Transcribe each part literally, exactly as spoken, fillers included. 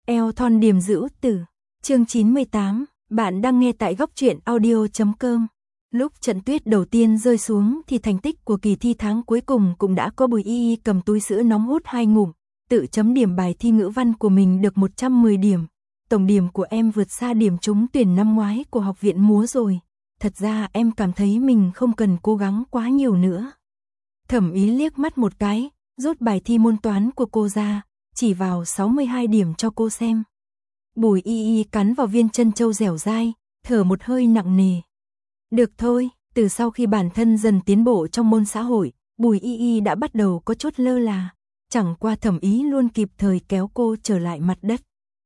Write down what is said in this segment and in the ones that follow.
Eo thon điềm dữ tử. Chương chín mươi tám, bạn đang nghe tại góc truyện audio chấm com. Lúc trận tuyết đầu tiên rơi xuống thì thành tích của kỳ thi tháng cuối cùng cũng đã có Bùi Y Y cầm túi sữa nóng hút hai ngụm, tự chấm điểm bài thi ngữ văn của mình được một trăm mười điểm. Tổng điểm của em vượt xa điểm trúng tuyển năm ngoái của học viện múa rồi. Thật ra em cảm thấy mình không cần cố gắng quá nhiều nữa. Thẩm Ý liếc mắt một cái, rút bài thi môn toán của cô ra, chỉ vào sáu mươi hai điểm cho cô xem. Bùi Y Y cắn vào viên chân châu dẻo dai, thở một hơi nặng nề. Được thôi, từ sau khi bản thân dần tiến bộ trong môn xã hội, Bùi Y Y đã bắt đầu có chút lơ là. Chẳng qua Thẩm Ý luôn kịp thời kéo cô trở lại mặt đất.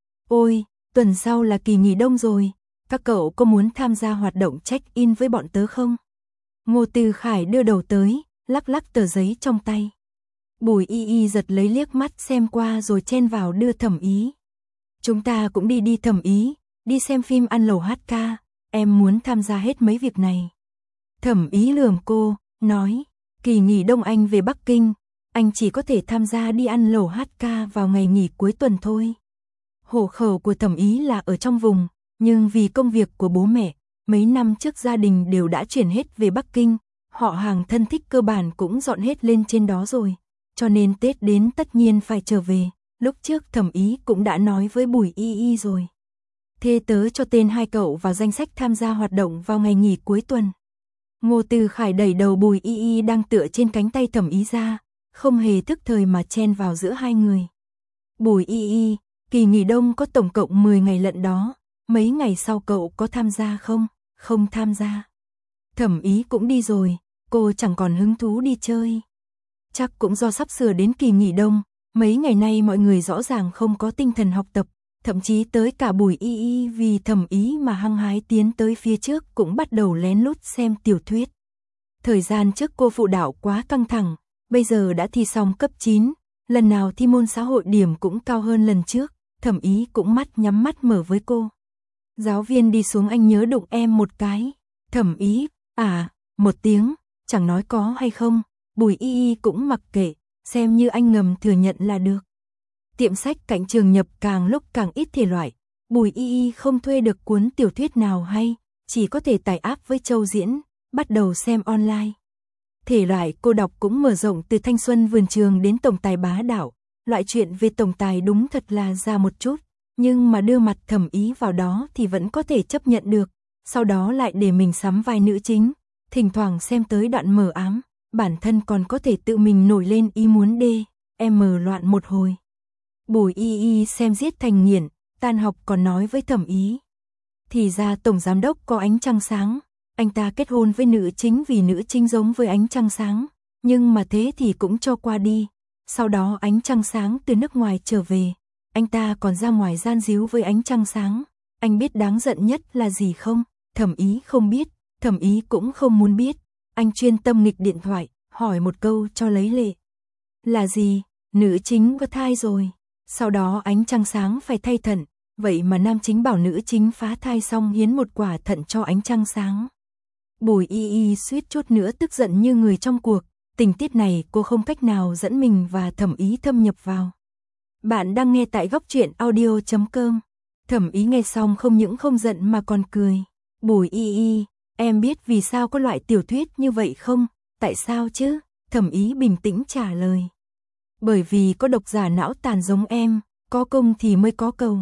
Ôi, tuần sau là kỳ nghỉ đông rồi, các cậu có muốn tham gia hoạt động check-in với bọn tớ không? Ngô Từ Khải đưa đầu tới, lắc lắc tờ giấy trong tay. Bùi Y Y giật lấy liếc mắt xem qua rồi chen vào đưa Thẩm Ý. Chúng ta cũng đi đi Thẩm Ý, đi xem phim ăn lẩu hát ca, em muốn tham gia hết mấy việc này. Thẩm Ý lườm cô, nói, kỳ nghỉ đông anh về Bắc Kinh, anh chỉ có thể tham gia đi ăn lẩu hát ca vào ngày nghỉ cuối tuần thôi. Hộ khẩu của Thẩm Ý là ở trong vùng, nhưng vì công việc của bố mẹ, mấy năm trước gia đình đều đã chuyển hết về Bắc Kinh, họ hàng thân thích cơ bản cũng dọn hết lên trên đó rồi, cho nên Tết đến tất nhiên phải trở về. Lúc trước Thẩm Ý cũng đã nói với Bùi Y Y rồi. Thế tớ cho tên hai cậu vào danh sách tham gia hoạt động vào ngày nghỉ cuối tuần. Ngô Từ Khải đẩy đầu Bùi Y Y đang tựa trên cánh tay Thẩm Ý ra, không hề thức thời mà chen vào giữa hai người. Bùi Y Y, kỳ nghỉ đông có tổng cộng mười ngày lận đó, mấy ngày sau cậu có tham gia không? Không tham gia. Thẩm Ý cũng đi rồi, cô chẳng còn hứng thú đi chơi. Chắc cũng do sắp sửa đến kỳ nghỉ đông, mấy ngày nay mọi người rõ ràng không có tinh thần học tập, thậm chí tới cả Bùi Y Y vì Thẩm Ý mà hăng hái tiến tới phía trước cũng bắt đầu lén lút xem tiểu thuyết. Thời gian trước cô phụ đạo quá căng thẳng, bây giờ đã thi xong cấp chín, lần nào thi môn xã hội điểm cũng cao hơn lần trước, Thẩm Ý cũng mắt nhắm mắt mở với cô. Giáo viên đi xuống anh nhớ đụng em một cái. Thẩm Ý, à, một tiếng, chẳng nói có hay không, Bùi Y Y cũng mặc kệ, xem như anh ngầm thừa nhận là được. Tiệm sách cạnh trường nhập càng lúc càng ít thể loại, Bùi Y Y không thuê được cuốn tiểu thuyết nào hay, chỉ có thể tải app với Châu Diễn, bắt đầu xem online. Thể loại cô đọc cũng mở rộng từ thanh xuân vườn trường đến tổng tài bá đạo, loại chuyện về tổng tài đúng thật là ra một chút, nhưng mà đưa mặt Thẩm Ý vào đó thì vẫn có thể chấp nhận được, sau đó lại để mình sắm vai nữ chính, thỉnh thoảng xem tới đoạn mờ ám, bản thân còn có thể tự mình nổi lên ý muốn đê, em mờ loạn một hồi. Bùi Y Y xem giết thành nghiện, tan học còn nói với Thẩm Ý. Thì ra tổng giám đốc có ánh trăng sáng, anh ta kết hôn với nữ chính vì nữ chính giống với ánh trăng sáng, nhưng mà thế thì cũng cho qua đi. Sau đó ánh trăng sáng từ nước ngoài trở về, anh ta còn ra ngoài gian díu với ánh trăng sáng. Anh biết đáng giận nhất là gì không? Thẩm Ý không biết, Thẩm Ý cũng không muốn biết. Anh chuyên tâm nghịch điện thoại, hỏi một câu cho lấy lệ. Là gì? Nữ chính có thai rồi. Sau đó ánh trăng sáng phải thay thận, vậy mà nam chính bảo nữ chính phá thai xong hiến một quả thận cho ánh trăng sáng. Bùi Y Y suýt chút nữa tức giận như người trong cuộc, tình tiết này cô không cách nào dẫn mình và Thẩm Ý thâm nhập vào. Bạn đang nghe tại góc truyện audio chấm com. Thẩm Ý nghe xong không những không giận mà còn cười. Bùi Y Y, em biết vì sao có loại tiểu thuyết như vậy không? Tại sao chứ? Thẩm Ý bình tĩnh trả lời. Bởi vì có độc giả não tàn giống em, có công thì mới có cầu.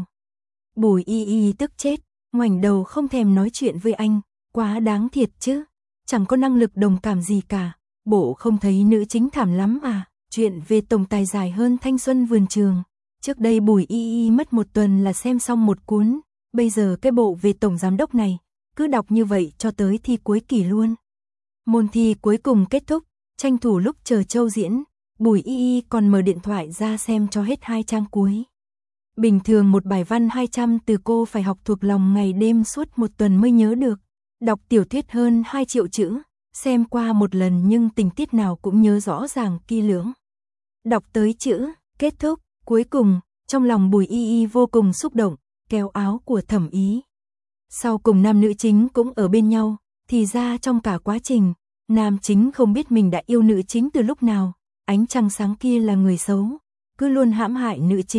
Bùi Y Y tức chết, ngoảnh đầu không thèm nói chuyện với anh, quá đáng thiệt chứ, chẳng có năng lực đồng cảm gì cả, bộ không thấy nữ chính thảm lắm à, chuyện về tổng tài dài hơn thanh xuân vườn trường. Trước đây Bùi Y Y mất một tuần là xem xong một cuốn, bây giờ cái bộ về tổng giám đốc này, cứ đọc như vậy cho tới thi cuối kỳ luôn. Môn thi cuối cùng kết thúc, tranh thủ lúc chờ Châu diễn, Bùi Y Y còn mở điện thoại ra xem cho hết hai trang cuối. Bình thường một bài văn hai trăm từ cô phải học thuộc lòng ngày đêm suốt một tuần mới nhớ được. Đọc tiểu thuyết hơn hai triệu chữ, xem qua một lần nhưng tình tiết nào cũng nhớ rõ ràng kỹ lưỡng. Đọc tới chữ, kết thúc, cuối cùng, trong lòng Bùi Y Y vô cùng xúc động, kéo áo của Thẩm Ý. Sau cùng nam nữ chính cũng ở bên nhau, thì ra trong cả quá trình, nam chính không biết mình đã yêu nữ chính từ lúc nào, ánh trăng sáng kia là người xấu, cứ luôn hãm hại nữ chính,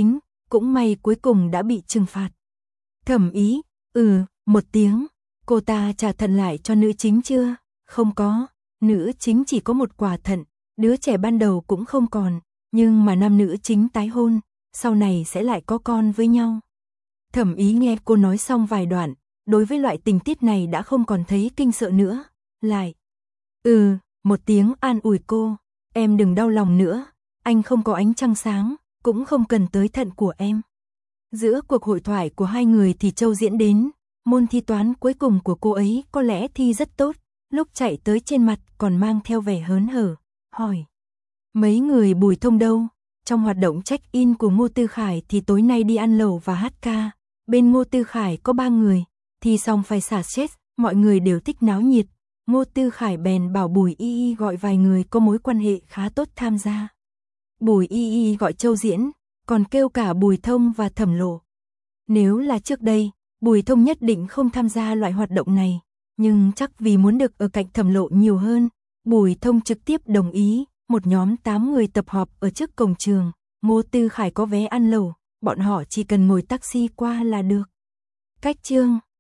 cũng may cuối cùng đã bị trừng phạt. Thẩm Ý, ừ, một tiếng, cô ta trả thận lại cho nữ chính chưa? Không có, nữ chính chỉ có một quả thận, đứa trẻ ban đầu cũng không còn, nhưng mà nam nữ chính tái hôn, sau này sẽ lại có con với nhau. Thẩm Ý nghe cô nói xong vài đoạn, đối với loại tình tiết này đã không còn thấy kinh sợ nữa, lại. Ừ, một tiếng an ủi cô, em đừng đau lòng nữa, anh không có ánh trăng sáng, cũng không cần tới thận của em. Giữa cuộc hội thoại của hai người thì Châu diễn đến, môn thi toán cuối cùng của cô ấy có lẽ thi rất tốt, lúc chạy tới trên mặt còn mang theo vẻ hớn hở, hỏi. Mấy người Bùi Thông đâu? Trong hoạt động check-in của Ngô Tư Khải thì tối nay đi ăn lẩu và hát ca, bên Ngô Tư Khải có ba người, thì xong phải xả stress, mọi người đều thích náo nhiệt. Ngô Tư Khải bèn bảo Bùi Y Y gọi vài người có mối quan hệ khá tốt tham gia. Bùi Y Y gọi Châu diễn, còn kêu cả Bùi Thông và Thẩm Lộ. Nếu là trước đây, Bùi Thông nhất định không tham gia loại hoạt động này, nhưng chắc vì muốn được ở cạnh Thẩm Lộ nhiều hơn, Bùi Thông trực tiếp đồng ý, một nhóm tám người tập họp ở trước cổng trường, Ngô Tư Khải có vé ăn lẩu, bọn họ chỉ cần ngồi taxi qua là được. Cách chương